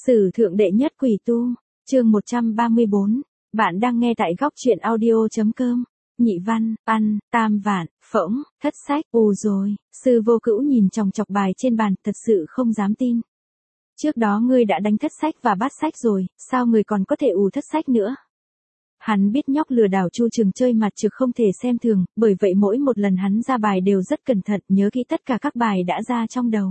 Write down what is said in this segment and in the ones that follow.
Sử thượng đệ nhất quỷ tu, chương 134, bạn đang nghe tại góc truyện audio.com. Nhị văn, ăn, tam vạn, phỗng, thất sách, rồi, sư vô cữu nhìn chòng chọc bài trên bàn, thật sự không dám tin. Trước đó ngươi đã đánh thất sách và bát sách rồi, sao ngươi còn có thể thất sách nữa? Hắn biết nhóc lừa đảo Chu Trường chơi mặt trực không thể xem thường, bởi vậy mỗi một lần hắn ra bài đều rất cẩn thận, nhớ kỹ tất cả các bài đã ra trong đầu.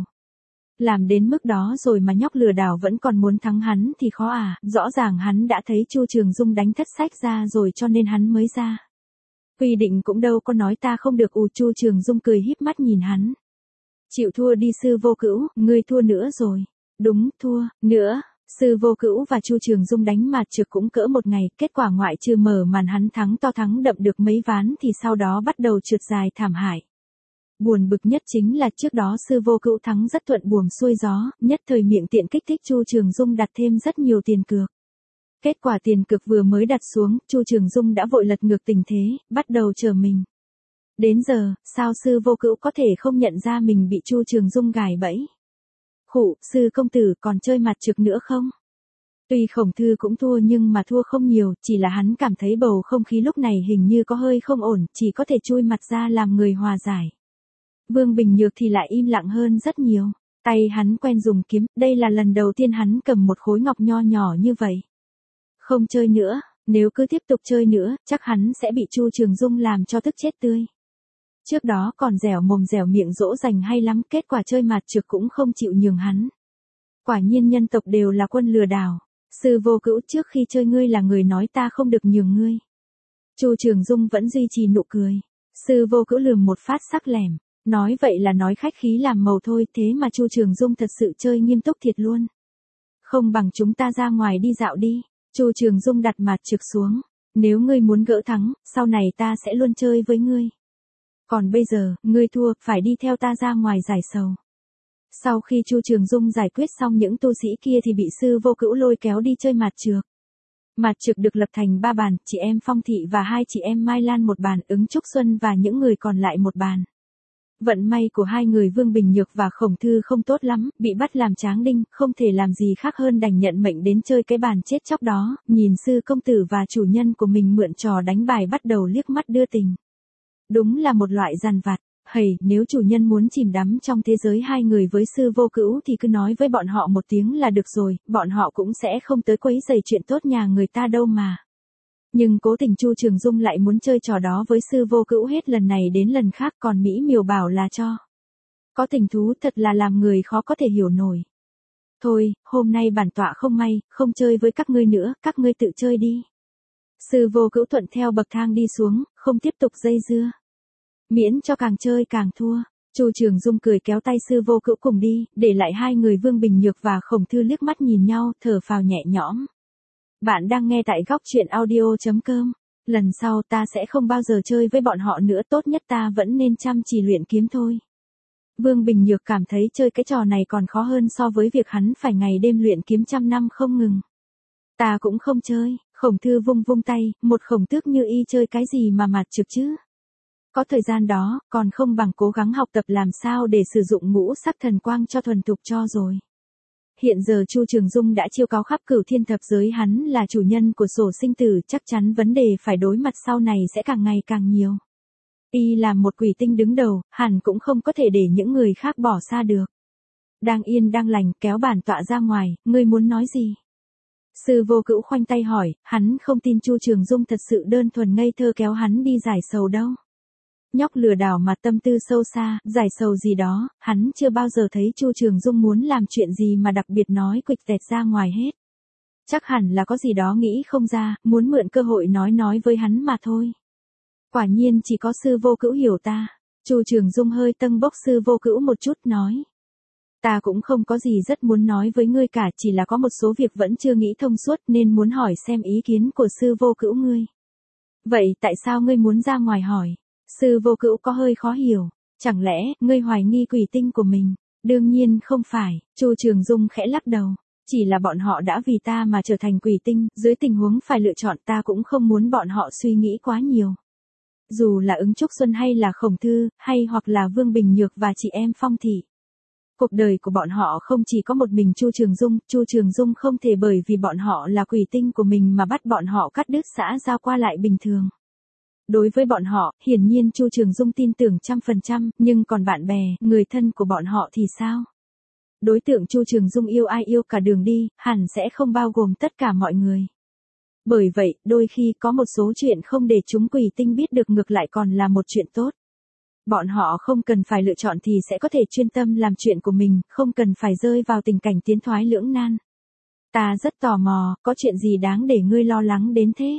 Làm đến mức đó rồi mà nhóc lừa đảo vẫn còn muốn thắng hắn thì khó à, rõ ràng hắn đã thấy Chu Trường Dung đánh thất sách ra rồi cho nên hắn mới ra. Quy định cũng đâu có nói ta không được. Chu Trường Dung cười híp mắt nhìn hắn. Chịu thua đi sư vô cữu, ngươi thua nữa rồi. Đúng, thua, nữa. Sư vô cữu và Chu Trường Dung đánh mặt trực cũng cỡ một ngày, kết quả ngoại trừ mở màn hắn thắng to thắng đậm được mấy ván thì sau đó bắt đầu trượt dài thảm hại. Buồn bực nhất chính là trước đó sư vô cữu thắng rất thuận buồm xuôi gió, nhất thời miệng tiện kích thích Chu Trường Dung đặt thêm rất nhiều tiền cược. Kết quả tiền cược vừa mới đặt xuống, Chu Trường Dung đã vội lật ngược tình thế, bắt đầu chờ mình. Đến giờ, sao sư vô cữu có thể không nhận ra mình bị Chu Trường Dung gài bẫy? Khụ, sư công tử còn chơi mặt trực nữa không? Tuy Khổng Thư cũng thua nhưng mà thua không nhiều, chỉ là hắn cảm thấy bầu không khí lúc này hình như có hơi không ổn, chỉ có thể chui mặt ra làm người hòa giải. Vương Bình Nhược thì lại im lặng hơn rất nhiều. Tay hắn quen dùng kiếm, đây là lần đầu tiên hắn cầm một khối ngọc nho nhỏ như vậy. Không chơi nữa, nếu cứ tiếp tục chơi nữa, chắc hắn sẽ bị Chu Trường Dung làm cho tức chết tươi. Trước đó còn dẻo mồm dẻo miệng dỗ dành hay lắm, kết quả chơi mặt trực cũng không chịu nhường hắn. Quả nhiên nhân tộc đều là quân lừa đảo. Sư vô cữu, trước khi chơi ngươi là người nói ta không được nhường ngươi. Chu Trường Dung vẫn duy trì nụ cười. Sư vô cữu lườm một phát sắc lẻm. Nói vậy là nói khách khí làm màu thôi, thế mà Chu Trường Dung thật sự chơi nghiêm túc thiệt luôn. Không bằng chúng ta ra ngoài đi dạo đi. Chu Trường Dung đặt mặt trực xuống. Nếu ngươi muốn gỡ thắng, sau này ta sẽ luôn chơi với ngươi. Còn bây giờ, ngươi thua, phải đi theo ta ra ngoài giải sầu. Sau khi Chu Trường Dung giải quyết xong những tu sĩ kia thì bị sư vô cữu lôi kéo đi chơi mặt trược. Mặt trược được lập thành 3 bàn, chị em Phong Thị và 2 chị em Mai Lan một bàn, Ứng Trúc Xuân và những người còn lại một bàn. Vận may của hai người Vương Bình Nhược và Khổng Thư không tốt lắm, bị bắt làm tráng đinh, không thể làm gì khác hơn đành nhận mệnh đến chơi cái bàn chết chóc đó, nhìn sư công tử và chủ nhân của mình mượn trò đánh bài bắt đầu liếc mắt đưa tình. Đúng là một loại giàn vặt. Hầy, nếu chủ nhân muốn chìm đắm trong thế giới hai người với sư vô cữu thì cứ nói với bọn họ một tiếng là được rồi, bọn họ cũng sẽ không tới quấy rầy chuyện tốt nhà người ta đâu mà. Nhưng cố tình Chu Trường Dung lại muốn chơi trò đó với sư vô cữu hết lần này đến lần khác, còn Mỹ Miều bảo là cho. Có tình thú thật là làm người khó có thể hiểu nổi. Thôi, hôm nay bản tọa không may, không chơi với các ngươi nữa, các ngươi tự chơi đi. Sư vô cữu thuận theo bậc thang đi xuống, không tiếp tục dây dưa. Miễn cho càng chơi càng thua. Chu Trường Dung cười kéo tay sư vô cữu cùng đi, để lại hai người Vương Bình Nhược và Khổng Thư liếc mắt nhìn nhau, thở phào nhẹ nhõm. Bạn đang nghe tại góc truyện audio.com. Lần sau ta sẽ không bao giờ chơi với bọn họ nữa, tốt nhất ta vẫn nên chăm chỉ luyện kiếm thôi. Vương Bình Nhược cảm thấy chơi cái trò này còn khó hơn so với việc hắn phải ngày đêm luyện kiếm trăm năm không ngừng. Ta cũng không chơi. Khổng Thư vung vung tay, một khổng tước như y chơi cái gì mà mặt trực chứ. Có thời gian đó, còn không bằng cố gắng học tập làm sao để sử dụng ngũ sắc thần quang cho thuần thục cho rồi. Hiện giờ Chu Trường Dung đã chiêu cáo khắp cửu thiên thập giới, hắn là chủ nhân của sổ sinh tử, chắc chắn vấn đề phải đối mặt sau này sẽ càng ngày càng nhiều. Y làm một quỷ tinh đứng đầu, hẳn cũng không có thể để những người khác bỏ xa được. Đang yên đang lành, kéo bản tọa ra ngoài, ngươi muốn nói gì? Sư vô cữu khoanh tay hỏi, hắn không tin Chu Trường Dung thật sự đơn thuần ngây thơ kéo hắn đi giải sầu đâu. Nhóc lừa đảo mà tâm tư sâu xa, giải sầu gì đó, hắn chưa bao giờ thấy Chu Trường Dung muốn làm chuyện gì mà đặc biệt nói quịch tẹt ra ngoài hết. Chắc hẳn là có gì đó nghĩ không ra, muốn mượn cơ hội nói với hắn mà thôi. Quả nhiên chỉ có sư vô cữu hiểu ta. Chu Trường Dung hơi tâng bốc sư vô cữu một chút nói. Ta cũng không có gì rất muốn nói với ngươi cả, chỉ là có một số việc vẫn chưa nghĩ thông suốt nên muốn hỏi xem ý kiến của sư vô cữu ngươi. Vậy tại sao ngươi muốn ra ngoài hỏi? Sư vô cữu có hơi khó hiểu. Chẳng lẽ, ngươi hoài nghi quỷ tinh của mình? Đương nhiên không phải. Chu Trường Dung khẽ lắc đầu. Chỉ là bọn họ đã vì ta mà trở thành quỷ tinh, dưới tình huống phải lựa chọn ta cũng không muốn bọn họ suy nghĩ quá nhiều. Dù là Ứng Trúc Xuân hay là Khổng Thư, hay hoặc là Vương Bình Nhược và chị em Phong Thị. Cuộc đời của bọn họ không chỉ có một mình Chu Trường Dung không thể bởi vì bọn họ là quỷ tinh của mình mà bắt bọn họ cắt đứt xã giao qua lại bình thường. Đối với bọn họ, hiển nhiên Chu Trường Dung tin tưởng 100%, nhưng còn bạn bè, người thân của bọn họ thì sao? Đối tượng Chu Trường Dung yêu ai yêu cả đường đi, hẳn sẽ không bao gồm tất cả mọi người. Bởi vậy, đôi khi có một số chuyện không để chúng quỷ tinh biết được ngược lại còn là một chuyện tốt. Bọn họ không cần phải lựa chọn thì sẽ có thể chuyên tâm làm chuyện của mình, không cần phải rơi vào tình cảnh tiến thoái lưỡng nan. Ta rất tò mò, có chuyện gì đáng để ngươi lo lắng đến thế?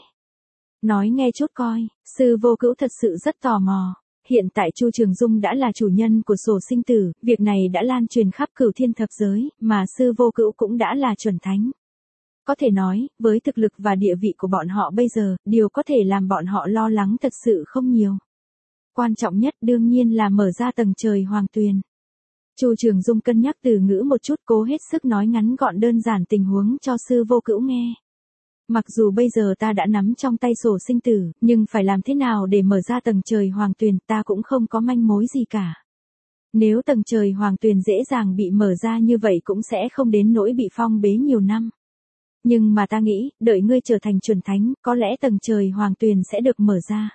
Nói nghe chút coi, Sư Vô Cữu thật sự rất tò mò. Hiện tại Chu Trường Dung đã là chủ nhân của sổ sinh tử, việc này đã lan truyền khắp cửu thiên thập giới, mà Sư Vô Cữu cũng đã là chuẩn thánh. Có thể nói, với thực lực và địa vị của bọn họ bây giờ, điều có thể làm bọn họ lo lắng thật sự không nhiều. Quan trọng nhất đương nhiên là mở ra tầng trời hoàng tuyền. Chu Trường Dung cân nhắc từ ngữ một chút, cố hết sức nói ngắn gọn đơn giản tình huống cho Sư Vô Cữu nghe. Mặc dù bây giờ ta đã nắm trong tay sổ sinh tử, nhưng phải làm thế nào để mở ra tầng trời hoàng tuyền ta cũng không có manh mối gì cả. Nếu tầng trời hoàng tuyền dễ dàng bị mở ra như vậy cũng sẽ không đến nỗi bị phong bế nhiều năm. Nhưng mà ta nghĩ, đợi ngươi trở thành chuẩn thánh, có lẽ tầng trời hoàng tuyền sẽ được mở ra.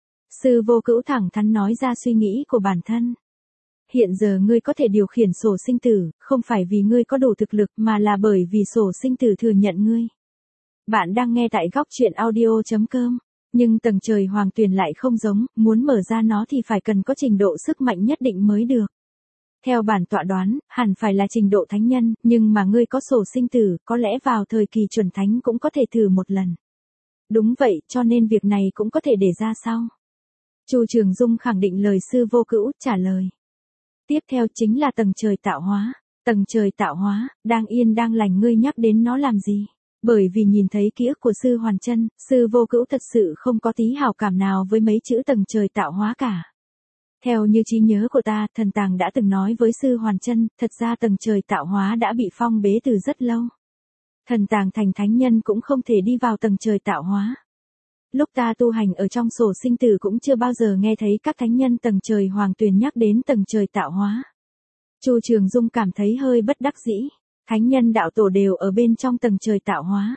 Sư Vô Cữu thẳng thắn nói ra suy nghĩ của bản thân. Hiện giờ ngươi có thể điều khiển sổ sinh tử, không phải vì ngươi có đủ thực lực mà là bởi vì sổ sinh tử thừa nhận ngươi. Bạn đang nghe tại góc truyện audio.com. Nhưng tầng trời hoàng tuyền lại không giống, muốn mở ra nó thì phải cần có trình độ sức mạnh nhất định mới được. Theo bản tọa đoán, hẳn phải là trình độ thánh nhân, nhưng mà ngươi có sổ sinh tử, có lẽ vào thời kỳ chuẩn thánh cũng có thể thử một lần. Đúng vậy, cho nên việc này cũng có thể để ra sau. Chu Trường Dung khẳng định lời Sư Vô Cữu, trả lời. Tiếp theo chính là tầng trời tạo hóa. Tầng trời tạo hóa, đang yên đang lành ngươi nhắc đến nó làm gì? Bởi vì nhìn thấy ký ức của Sư Hoàn Chân, Sư Vô Cữu thật sự không có tí hảo cảm nào với mấy chữ tầng trời tạo hóa cả. Theo như trí nhớ của ta, thần tàng đã từng nói với Sư Hoàn Chân, thật ra tầng trời tạo hóa đã bị phong bế từ rất lâu. Thần tàng thành thánh nhân cũng không thể đi vào tầng trời tạo hóa. Lúc ta tu hành ở trong sổ sinh tử cũng chưa bao giờ nghe thấy các thánh nhân tầng trời hoàng tuyền nhắc đến tầng trời tạo hóa. Chu Trường Dung cảm thấy hơi bất đắc dĩ. Thánh nhân đạo tổ đều ở bên trong tầng trời tạo hóa.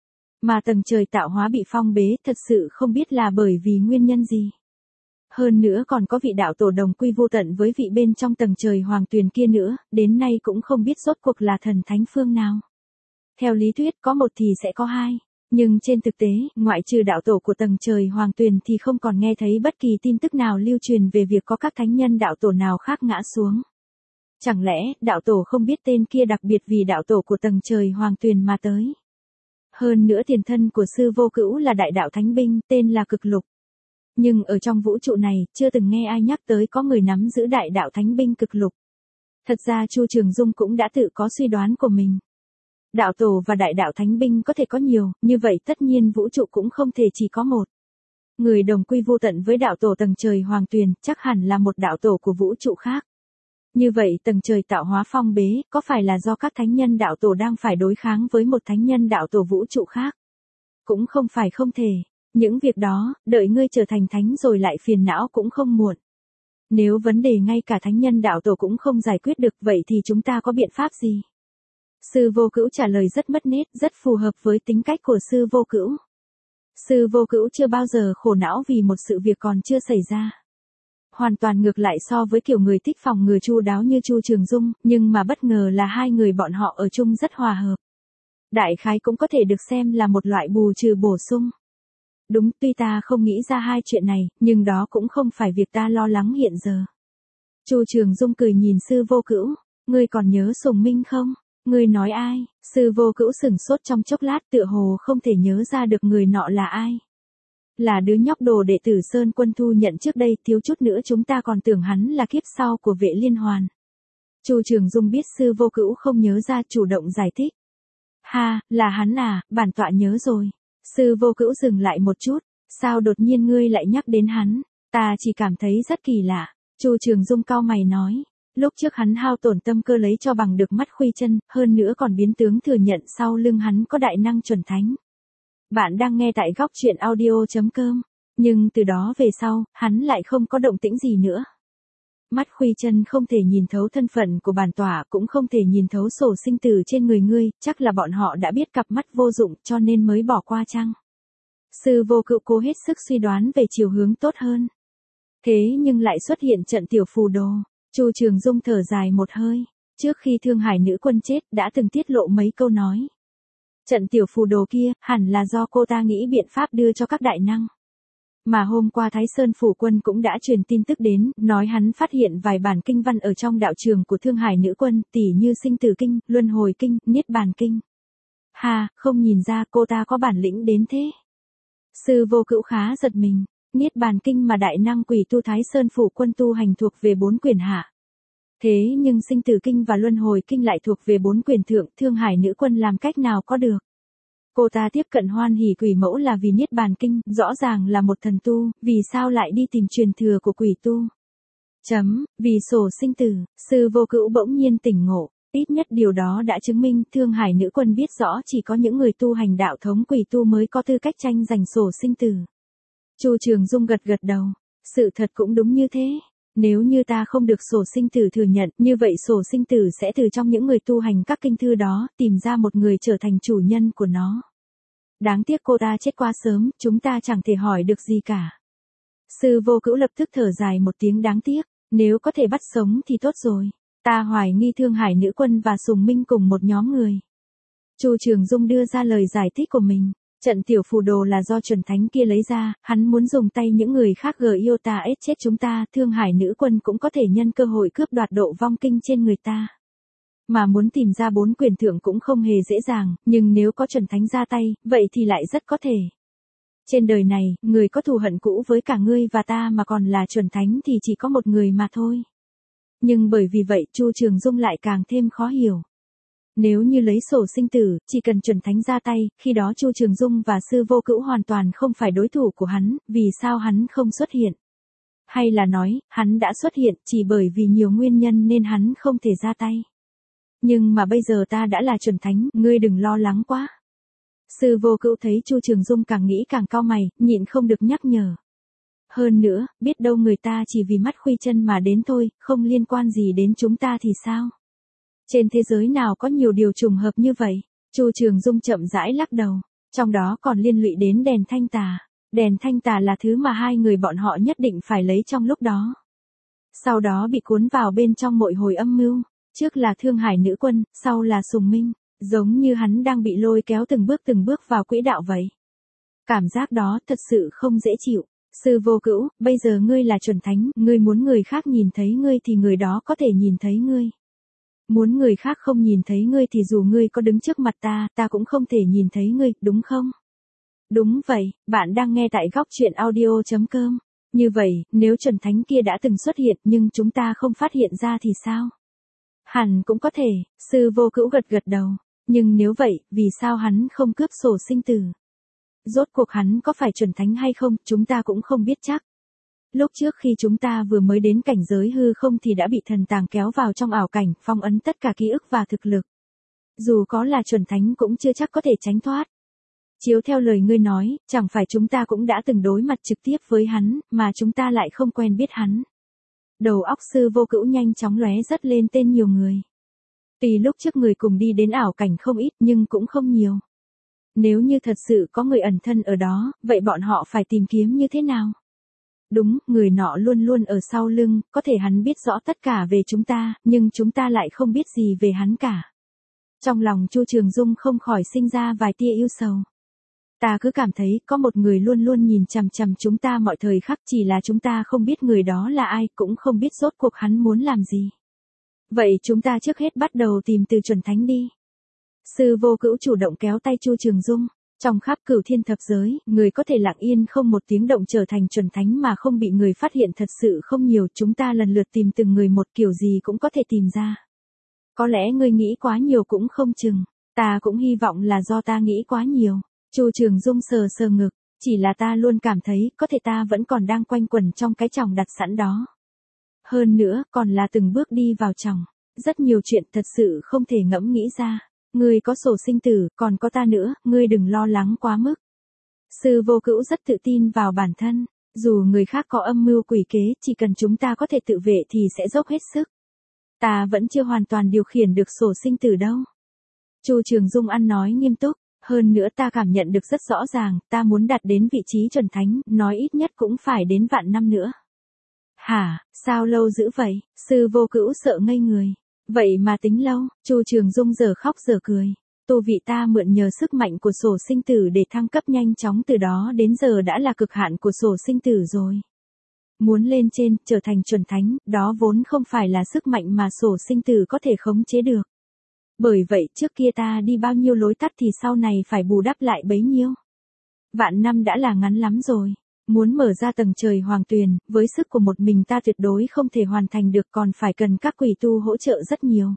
Mà tầng trời tạo hóa bị phong bế thật sự không biết là bởi vì nguyên nhân gì. Hơn nữa còn có vị đạo tổ đồng quy vô tận với vị bên trong tầng trời hoàng tuyền kia nữa, đến nay cũng không biết rốt cuộc là thần thánh phương nào. Theo lý thuyết có một thì sẽ có hai. Nhưng trên thực tế, ngoại trừ đạo tổ của tầng trời hoàng tuyền thì không còn nghe thấy bất kỳ tin tức nào lưu truyền về việc có các thánh nhân đạo tổ nào khác ngã xuống. Chẳng lẽ, đạo tổ không biết tên kia đặc biệt vì đạo tổ của tầng trời hoàng tuyền mà tới. Hơn nữa tiền thân của Sư Vô Cữu là đại đạo thánh binh, tên là Cực Lục. Nhưng ở trong vũ trụ này, chưa từng nghe ai nhắc tới có người nắm giữ đại đạo thánh binh Cực Lục. Thật ra Chu Trường Dung cũng đã tự có suy đoán của mình. Đạo tổ và đại đạo thánh binh có thể có nhiều, như vậy tất nhiên vũ trụ cũng không thể chỉ có một. Người đồng quy vô tận với đạo tổ tầng trời hoàng tuyền, chắc hẳn là một đạo tổ của vũ trụ khác. Như vậy tầng trời tạo hóa phong bế, có phải là do các thánh nhân đạo tổ đang phải đối kháng với một thánh nhân đạo tổ vũ trụ khác? Cũng không phải không thể. Những việc đó, đợi ngươi trở thành thánh rồi lại phiền não cũng không muộn. Nếu vấn đề ngay cả thánh nhân đạo tổ cũng không giải quyết được vậy thì chúng ta có biện pháp gì? Sư Vô Cữu trả lời rất mất nét, rất phù hợp với tính cách của Sư Vô Cữu. Sư Vô Cữu chưa bao giờ khổ não vì một sự việc còn chưa xảy ra. Hoàn toàn ngược lại so với kiểu người thích phòng ngừa chu đáo như Chu Trường Dung, nhưng mà bất ngờ là hai người bọn họ ở chung rất hòa hợp. Đại khái cũng có thể được xem là một loại bù trừ bổ sung. Đúng, tuy ta không nghĩ ra hai chuyện này, nhưng đó cũng không phải việc ta lo lắng hiện giờ. Chu Trường Dung cười nhìn Sư Vô Cữu, ngươi còn nhớ Sùng Minh không? Ngươi nói ai? Sư Vô Cữu sửng sốt trong chốc lát tựa hồ không thể nhớ ra được người nọ là ai. Là đứa nhóc đồ đệ tử Sơn Quân thu nhận trước đây, thiếu chút nữa chúng ta còn tưởng hắn là kiếp sau của Vệ Liên Hoàn. Chu Trường Dung biết Sư Vô Cữu không nhớ ra, chủ động giải thích. Ha, là hắn à, bản tọa nhớ rồi. Sư Vô Cữu dừng lại một chút, sao đột nhiên ngươi lại nhắc đến hắn? Ta chỉ cảm thấy rất kỳ lạ. Chu Trường Dung cau mày nói. Lúc trước hắn hao tổn tâm cơ lấy cho bằng được mắt khuy chân, hơn nữa còn biến tướng thừa nhận sau lưng hắn có đại năng chuẩn thánh. Bạn đang nghe tại góc truyện audio.com. Nhưng từ đó về sau, hắn lại không có động tĩnh gì nữa. Mắt Khuy Chân không thể nhìn thấu thân phận của bản tỏa, cũng không thể nhìn thấu sổ sinh tử trên người ngươi, chắc là bọn họ đã biết cặp mắt vô dụng cho nên mới bỏ qua chăng? Sư Vô Cựu cố hết sức suy đoán về chiều hướng tốt hơn. Thế nhưng lại xuất hiện trận tiểu phù đồ. Chu Trường Dung thở dài một hơi. Trước khi Thương Hải nữ quân chết đã từng tiết lộ mấy câu nói. Trận tiểu phù đồ kia hẳn là do cô ta nghĩ biện pháp đưa cho các đại năng. Mà hôm qua Thái Sơn phủ quân cũng đã truyền tin tức đến, nói hắn phát hiện vài bản kinh văn ở trong đạo trường của Thương Hải nữ quân, tỉ như sinh tử kinh, luân hồi kinh, niết bàn kinh. Hà, không nhìn ra cô ta có bản lĩnh đến thế. Sư Vô Cựu khá giật mình, niết bàn kinh mà đại năng quỷ tu Thái Sơn phủ quân tu hành thuộc về 4 quyền hạ. Thế nhưng sinh tử kinh và luân hồi kinh lại thuộc về 4 quyền thượng, Thương Hải nữ quân làm cách nào có được. Cô ta tiếp cận Hoan Hỷ Quỷ Mẫu là vì niết bàn kinh, rõ ràng là một thần tu, vì sao lại đi tìm truyền thừa của quỷ tu. Vì sổ sinh tử, Sư Vô Cựu bỗng nhiên tỉnh ngộ, ít nhất điều đó đã chứng minh Thương Hải nữ quân biết rõ chỉ có những người tu hành đạo thống quỷ tu mới có tư cách tranh giành sổ sinh tử. Chu Trường Dung gật gật đầu, sự thật cũng đúng như thế. Nếu như ta không được sổ sinh tử thừa nhận, như vậy sổ sinh tử sẽ từ trong những người tu hành các kinh thư đó, tìm ra một người trở thành chủ nhân của nó. Đáng tiếc cô ta chết quá sớm, chúng ta chẳng thể hỏi được gì cả. Sư Vô Cựu lập tức thở dài một tiếng đáng tiếc, nếu có thể bắt sống thì tốt rồi. Ta hoài nghi Thương Hải nữ quân và Sùng Minh cùng một nhóm người. Chu Trường Dung đưa ra lời giải thích của mình. Trận tiểu phù đồ là do chuẩn thánh kia lấy ra, hắn muốn dùng tay những người khác yêu ta ết chết chúng ta, Thương Hải nữ quân cũng có thể nhân cơ hội cướp đoạt độ vong kinh trên người ta. Mà muốn tìm ra 4 quyền thượng cũng không hề dễ dàng, nhưng nếu có chuẩn thánh ra tay, vậy thì lại rất có thể. Trên đời này, người có thù hận cũ với cả ngươi và ta mà còn là chuẩn thánh thì chỉ có một người mà thôi. Nhưng bởi vì vậy Chu Trường Dung lại càng thêm khó hiểu. Nếu như lấy sổ sinh tử, chỉ cần chuẩn thánh ra tay, khi đó Chu Trường Dung và Sư Vô Cựu hoàn toàn không phải đối thủ của hắn, vì sao hắn không xuất hiện? Hay là nói, hắn đã xuất hiện chỉ bởi vì nhiều nguyên nhân nên hắn không thể ra tay? Nhưng mà bây giờ ta đã là chuẩn thánh, ngươi đừng lo lắng quá. Sư Vô Cựu thấy Chu Trường Dung càng nghĩ càng cau mày, nhịn không được nhắc nhở. Hơn nữa, biết đâu người ta chỉ vì mắt Khuy Chân mà đến thôi, không liên quan gì đến chúng ta thì sao? Trên thế giới nào có nhiều điều trùng hợp như vậy? Chu Trường Dung chậm rãi lắc đầu, trong đó còn liên lụy đến đèn thanh tà. Đèn thanh tà là thứ mà hai người bọn họ nhất định phải lấy trong lúc đó. Sau đó bị cuốn vào bên trong mọi hồi âm mưu, trước là Thương Hải nữ quân, sau là Sùng Minh, giống như hắn đang bị lôi kéo từng bước vào quỹ đạo vậy. Cảm giác đó thật sự không dễ chịu. Sư Vô Cựu, bây giờ ngươi là chuẩn thánh, ngươi muốn người khác nhìn thấy ngươi thì người đó có thể nhìn thấy ngươi. Muốn người khác không nhìn thấy ngươi thì dù ngươi có đứng trước mặt ta, ta cũng không thể nhìn thấy ngươi, đúng không? Đúng vậy, bạn đang nghe tại góc truyện audio.com. Như vậy, nếu chuẩn thánh kia đã từng xuất hiện nhưng chúng ta không phát hiện ra thì sao? Hẳn cũng có thể, Sư Vô Cựu gật gật đầu. Nhưng nếu vậy, vì sao hắn không cướp sổ sinh tử? Rốt cuộc hắn có phải chuẩn thánh hay không, chúng ta cũng không biết chắc. Lúc trước khi chúng ta vừa mới đến cảnh giới hư không thì đã bị thần tàng kéo vào trong ảo cảnh, phong ấn tất cả ký ức và thực lực. Dù có là chuẩn thánh cũng chưa chắc có thể tránh thoát. Chiếu theo lời ngươi nói, chẳng phải chúng ta cũng đã từng đối mặt trực tiếp với hắn, mà chúng ta lại không quen biết hắn. Đầu óc Sư Vô Cựu nhanh chóng lóe rất lên tên nhiều người. Tuy lúc trước người cùng đi đến ảo cảnh không ít nhưng cũng không nhiều. Nếu như thật sự có người ẩn thân ở đó, vậy bọn họ phải tìm kiếm như thế nào? Đúng, người nọ luôn luôn ở sau lưng, có thể hắn biết rõ tất cả về chúng ta, nhưng chúng ta lại không biết gì về hắn cả. Trong lòng Chu Trường Dung không khỏi sinh ra vài tia yêu sầu. Ta cứ cảm thấy có một người luôn luôn nhìn chằm chằm chúng ta mọi thời khắc, chỉ là chúng ta không biết người đó là ai, cũng không biết rốt cuộc hắn muốn làm gì. Vậy chúng ta trước hết bắt đầu tìm từ chuẩn thánh đi. Sư Vô Cựu chủ động kéo tay Chu Trường Dung. Trong khắp cửu thiên thập giới, người có thể lặng yên không một tiếng động trở thành chuẩn thánh mà không bị người phát hiện thật sự không nhiều, chúng ta lần lượt tìm từng người một kiểu gì cũng có thể tìm ra. Có lẽ ngươi nghĩ quá nhiều cũng không chừng, ta cũng hy vọng là do ta nghĩ quá nhiều. Chu Trường Dung sờ sờ ngực, chỉ là ta luôn cảm thấy có thể ta vẫn còn đang quanh quẩn trong cái chòng đặt sẵn đó. Hơn nữa, còn là từng bước đi vào chòng, rất nhiều chuyện thật sự không thể ngẫm nghĩ ra. Ngươi có sổ sinh tử, còn có ta nữa, ngươi đừng lo lắng quá mức. Sư Vô Cựu rất tự tin vào bản thân. Dù người khác có âm mưu quỷ kế, chỉ cần chúng ta có thể tự vệ thì sẽ dốc hết sức. Ta vẫn chưa hoàn toàn điều khiển được sổ sinh tử đâu. Chu Trường Dung ăn nói nghiêm túc, hơn nữa ta cảm nhận được rất rõ ràng, ta muốn đạt đến vị trí chuẩn thánh, nói ít nhất cũng phải đến vạn năm nữa. Hả, sao lâu dữ vậy? Sư Vô Cữu sợ ngây người. Vậy mà tính lâu, Chu Trường Dung giờ khóc giờ cười. Tu vị ta mượn nhờ sức mạnh của sổ sinh tử để thăng cấp nhanh chóng, từ đó đến giờ đã là cực hạn của sổ sinh tử rồi. Muốn lên trên, trở thành chuẩn thánh, đó vốn không phải là sức mạnh mà sổ sinh tử có thể khống chế được. Bởi vậy trước kia ta đi bao nhiêu lối tắt thì sau này phải bù đắp lại bấy nhiêu. Vạn năm đã là ngắn lắm rồi. Muốn mở ra tầng trời hoàng tuyền, với sức của một mình ta tuyệt đối không thể hoàn thành được, còn phải cần các quỷ tu hỗ trợ rất nhiều.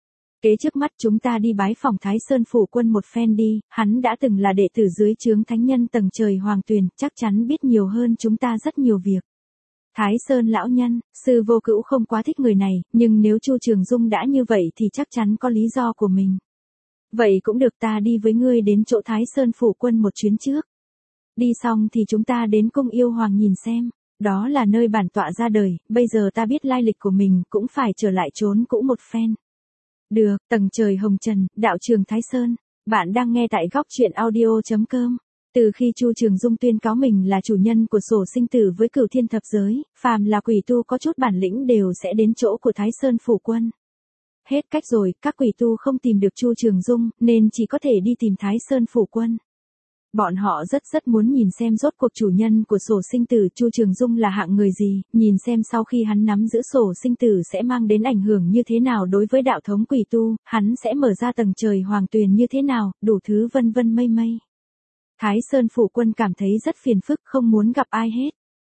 Kế trước mắt chúng ta đi bái phỏng Thái Sơn Phủ Quân một phen đi, hắn đã từng là đệ tử dưới trướng thánh nhân tầng trời hoàng tuyền, chắc chắn biết nhiều hơn chúng ta rất nhiều việc. Thái Sơn lão nhân, Sư Vô Cữu không quá thích người này, nhưng nếu Chu Trường Dung đã như vậy thì chắc chắn có lý do của mình. Vậy cũng được, ta đi với ngươi đến chỗ Thái Sơn Phủ Quân một chuyến trước. Đi xong thì chúng ta đến cung yêu hoàng nhìn xem, đó là nơi bản tọa ra đời, bây giờ ta biết lai lịch của mình cũng phải trở lại trốn cũ một phen. Được, tầng trời hồng trần, đạo trường Thái Sơn, bạn đang nghe tại góc truyện audio.com. Từ khi Chu Trường Dung tuyên cáo mình là chủ nhân của sổ sinh tử với Cửu Thiên thập giới, phàm là quỷ tu có chút bản lĩnh đều sẽ đến chỗ của Thái Sơn Phủ Quân. Hết cách rồi, các quỷ tu không tìm được Chu Trường Dung, nên chỉ có thể đi tìm Thái Sơn Phủ Quân. Bọn họ rất muốn nhìn xem rốt cuộc chủ nhân của sổ sinh tử Chu Trường Dung là hạng người gì, nhìn xem sau khi hắn nắm giữ sổ sinh tử sẽ mang đến ảnh hưởng như thế nào đối với đạo thống quỷ tu, hắn sẽ mở ra tầng trời hoàng tuyền như thế nào, đủ thứ vân vân mây mây. Thái Sơn Phủ Quân cảm thấy rất phiền phức, không muốn gặp ai hết.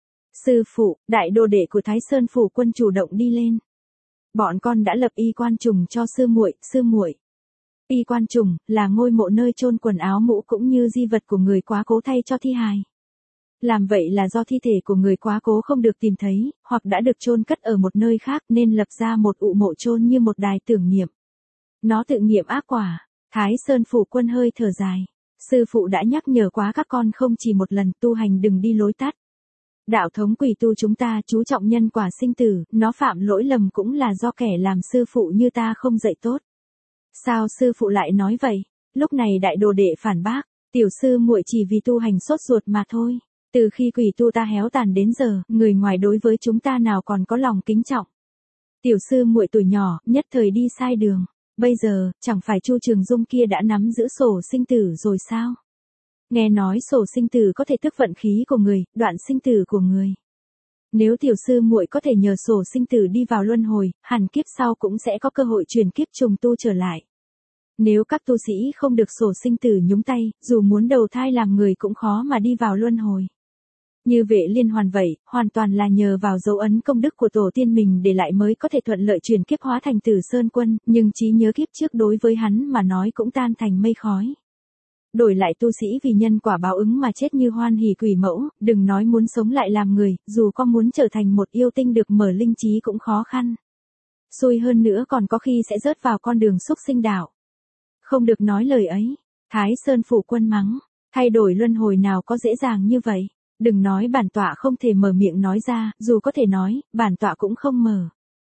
Sư phụ, đại đồ đệ của Thái Sơn Phủ Quân chủ động đi lên. Bọn con đã lập y quan trùng cho sư muội. Y quan trùng là ngôi mộ nơi chôn quần áo mũ cũng như di vật của người quá cố thay cho thi hài. Làm vậy là do thi thể của người quá cố không được tìm thấy, hoặc đã được chôn cất ở một nơi khác nên lập ra một ụ mộ chôn như một đài tưởng niệm. Nó tự nghiệm ác quả. Thái Sơn Phủ Quân hơi thở dài. Sư phụ đã nhắc nhở quá các con không chỉ một lần, tu hành đừng đi lối tắt. Đạo thống quỷ tu chúng ta chú trọng nhân quả sinh tử, nó phạm lỗi lầm cũng là do kẻ làm sư phụ như ta không dạy tốt. Sao sư phụ lại nói vậy? Lúc này đại đồ đệ phản bác, tiểu sư muội chỉ vì tu hành sốt ruột mà thôi. Từ khi quỷ tu ta héo tàn đến giờ, người ngoài đối với chúng ta nào còn có lòng kính trọng. Tiểu sư muội tuổi nhỏ, nhất thời đi sai đường. Bây giờ, chẳng phải Chu Trường Dung kia đã nắm giữ sổ sinh tử rồi sao? Nghe nói sổ sinh tử có thể tước vận khí của người, đoạn sinh tử của người. Nếu tiểu sư muội có thể nhờ sổ sinh tử đi vào luân hồi, hẳn kiếp sau cũng sẽ có cơ hội chuyển kiếp trùng tu trở lại. Nếu các tu sĩ không được sổ sinh tử nhúng tay, dù muốn đầu thai làm người cũng khó mà đi vào luân hồi. Như Vệ Liên Hoàn vậy, hoàn toàn là nhờ vào dấu ấn công đức của tổ tiên mình để lại mới có thể thuận lợi chuyển kiếp hóa thành Tử Sơn Quân, nhưng trí nhớ kiếp trước đối với hắn mà nói cũng tan thành mây khói. Đổi lại tu sĩ vì nhân quả báo ứng mà chết như Hoan Hỷ Quỷ Mẫu, đừng nói muốn sống lại làm người, dù có muốn trở thành một yêu tinh được mở linh trí cũng khó khăn. Xui hơn nữa còn có khi sẽ rớt vào con đường súc sinh đạo. Không được nói lời ấy. Thái Sơn Phủ Quân mắng, thay đổi luân hồi nào có dễ dàng như vậy. Đừng nói bản tọa không thể mở miệng nói ra, dù có thể nói, bản tọa cũng không mở.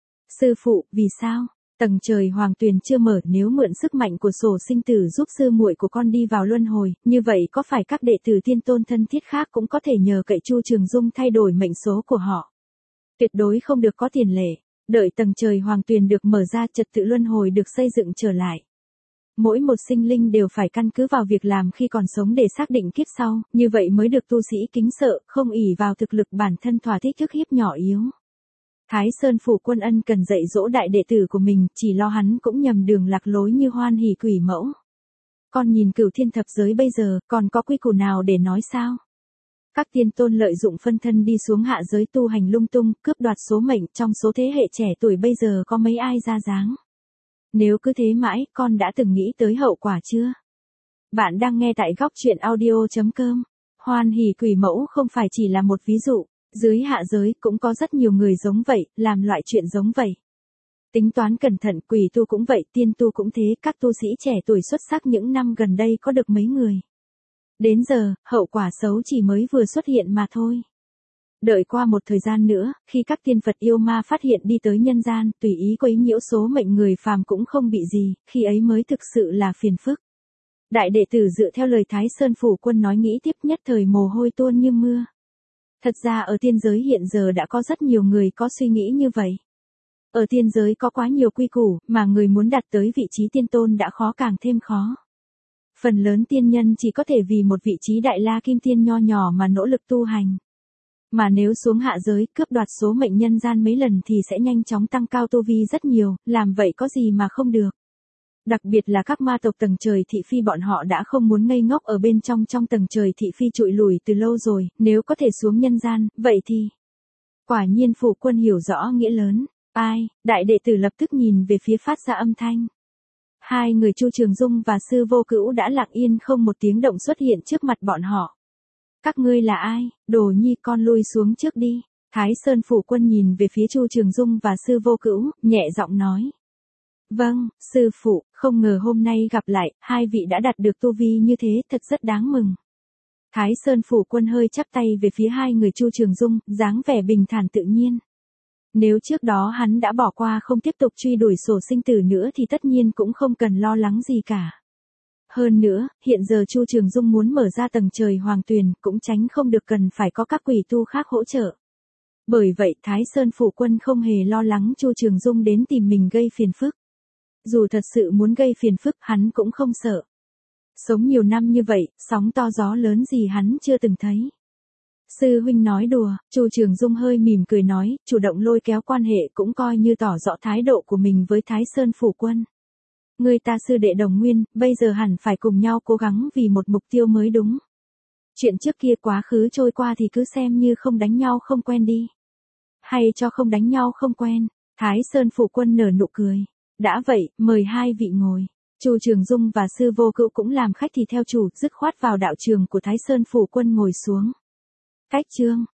Sư phụ, vì sao? Tầng trời hoàng tuyền chưa mở, nếu mượn sức mạnh của sổ sinh tử giúp sư muội của con đi vào luân hồi, như vậy có phải các đệ tử tiên tôn thân thiết khác cũng có thể nhờ cậy Chu Trường Dung thay đổi mệnh số của họ? Tuyệt đối không được có tiền lệ. Đợi tầng trời hoàng tuyền được mở ra, trật tự luân hồi được xây dựng trở lại. Mỗi một sinh linh đều phải căn cứ vào việc làm khi còn sống để xác định kiếp sau, như vậy mới được tu sĩ kính sợ, không ỷ vào thực lực bản thân thỏa thích ức hiếp nhỏ yếu. Thái Sơn Phủ Quân ân cần dạy dỗ đại đệ tử của mình, chỉ lo hắn cũng nhầm đường lạc lối như Hoan Hỷ Quỷ Mẫu. Con nhìn Cửu Thiên thập giới bây giờ, còn có quy củ nào để nói sao? Các tiên tôn lợi dụng phân thân đi xuống hạ giới tu hành lung tung, cướp đoạt số mệnh, trong số thế hệ trẻ tuổi bây giờ có mấy ai ra dáng? Nếu cứ thế mãi, con đã từng nghĩ tới hậu quả chưa? Bạn đang nghe tại góc truyện audio.com. Hoan Hỷ Quỷ Mẫu không phải chỉ là một ví dụ, dưới hạ giới cũng có rất nhiều người giống vậy, làm loại chuyện giống vậy. Tính toán cẩn thận, quỷ tu cũng vậy, tiên tu cũng thế, các tu sĩ trẻ tuổi xuất sắc những năm gần đây có được mấy người. Đến giờ, hậu quả xấu chỉ mới vừa xuất hiện mà thôi. Đợi qua một thời gian nữa, khi các tiên Phật yêu ma phát hiện đi tới nhân gian, tùy ý quấy nhiễu số mệnh người phàm cũng không bị gì, khi ấy mới thực sự là phiền phức. Đại đệ tử dựa theo lời Thái Sơn Phủ Quân nói nghĩ tiếp nhất thời mồ hôi tuôn như mưa. Thật ra ở tiên giới hiện giờ đã có rất nhiều người có suy nghĩ như vậy. Ở tiên giới có quá nhiều quy củ, mà người muốn đạt tới vị trí tiên tôn đã khó càng thêm khó. Phần lớn tiên nhân chỉ có thể vì một vị trí đại la kim tiên nho nhỏ mà nỗ lực tu hành. Mà nếu xuống hạ giới cướp đoạt số mệnh nhân gian mấy lần thì sẽ nhanh chóng tăng cao tu vi rất nhiều, làm vậy có gì mà không được. Đặc biệt là các ma tộc tầng trời thị phi bọn họ đã không muốn ngây ngốc ở bên trong tầng trời thị phi trụi lùi từ lâu rồi, nếu có thể xuống nhân gian, vậy thì... Quả nhiên Phủ Quân hiểu rõ nghĩa lớn. Ai, đại đệ tử lập tức nhìn về phía phát ra âm thanh. Hai người Chu Trường Dung và Sư Vô Cữu đã lặng yên không một tiếng động xuất hiện trước mặt bọn họ. Các ngươi là ai? Đồ nhi con lui xuống trước đi. Thái Sơn Phủ Quân nhìn về phía Chu Trường Dung và Sư Vô Cữu, nhẹ giọng nói. Vâng, sư phụ, không ngờ hôm nay gặp lại, hai vị đã đạt được tu vi như thế, thật rất đáng mừng. Thái Sơn Phủ Quân hơi chắp tay về phía hai người Chu Trường Dung, dáng vẻ bình thản tự nhiên. Nếu trước đó hắn đã bỏ qua không tiếp tục truy đuổi sổ sinh tử nữa thì tất nhiên cũng không cần lo lắng gì cả. Hơn nữa, hiện giờ Chu Trường Dung muốn mở ra tầng trời hoàng tuyền, cũng tránh không được cần phải có các quỷ tu khác hỗ trợ. Bởi vậy Thái Sơn Phủ Quân không hề lo lắng Chu Trường Dung đến tìm mình gây phiền phức. Dù thật sự muốn gây phiền phức hắn cũng không sợ. Sống nhiều năm như vậy, sóng to gió lớn gì hắn chưa từng thấy. Sư huynh nói đùa, Chu Trường Dung hơi mỉm cười nói, chủ động lôi kéo quan hệ cũng coi như tỏ rõ thái độ của mình với Thái Sơn Phủ Quân. Người ta sư đệ đồng nguyên, bây giờ hẳn phải cùng nhau cố gắng vì một mục tiêu mới đúng. Chuyện trước kia quá khứ trôi qua thì cứ xem như không đánh nhau không quen đi. Hay cho không đánh nhau không quen. Thái Sơn Phủ Quân nở nụ cười. Đã vậy, mời hai vị ngồi. Chu Trường Dung và Sư Vô Cữu cũng làm khách thì theo chủ, dứt khoát vào đạo trường của Thái Sơn Phủ Quân ngồi xuống. Cách chương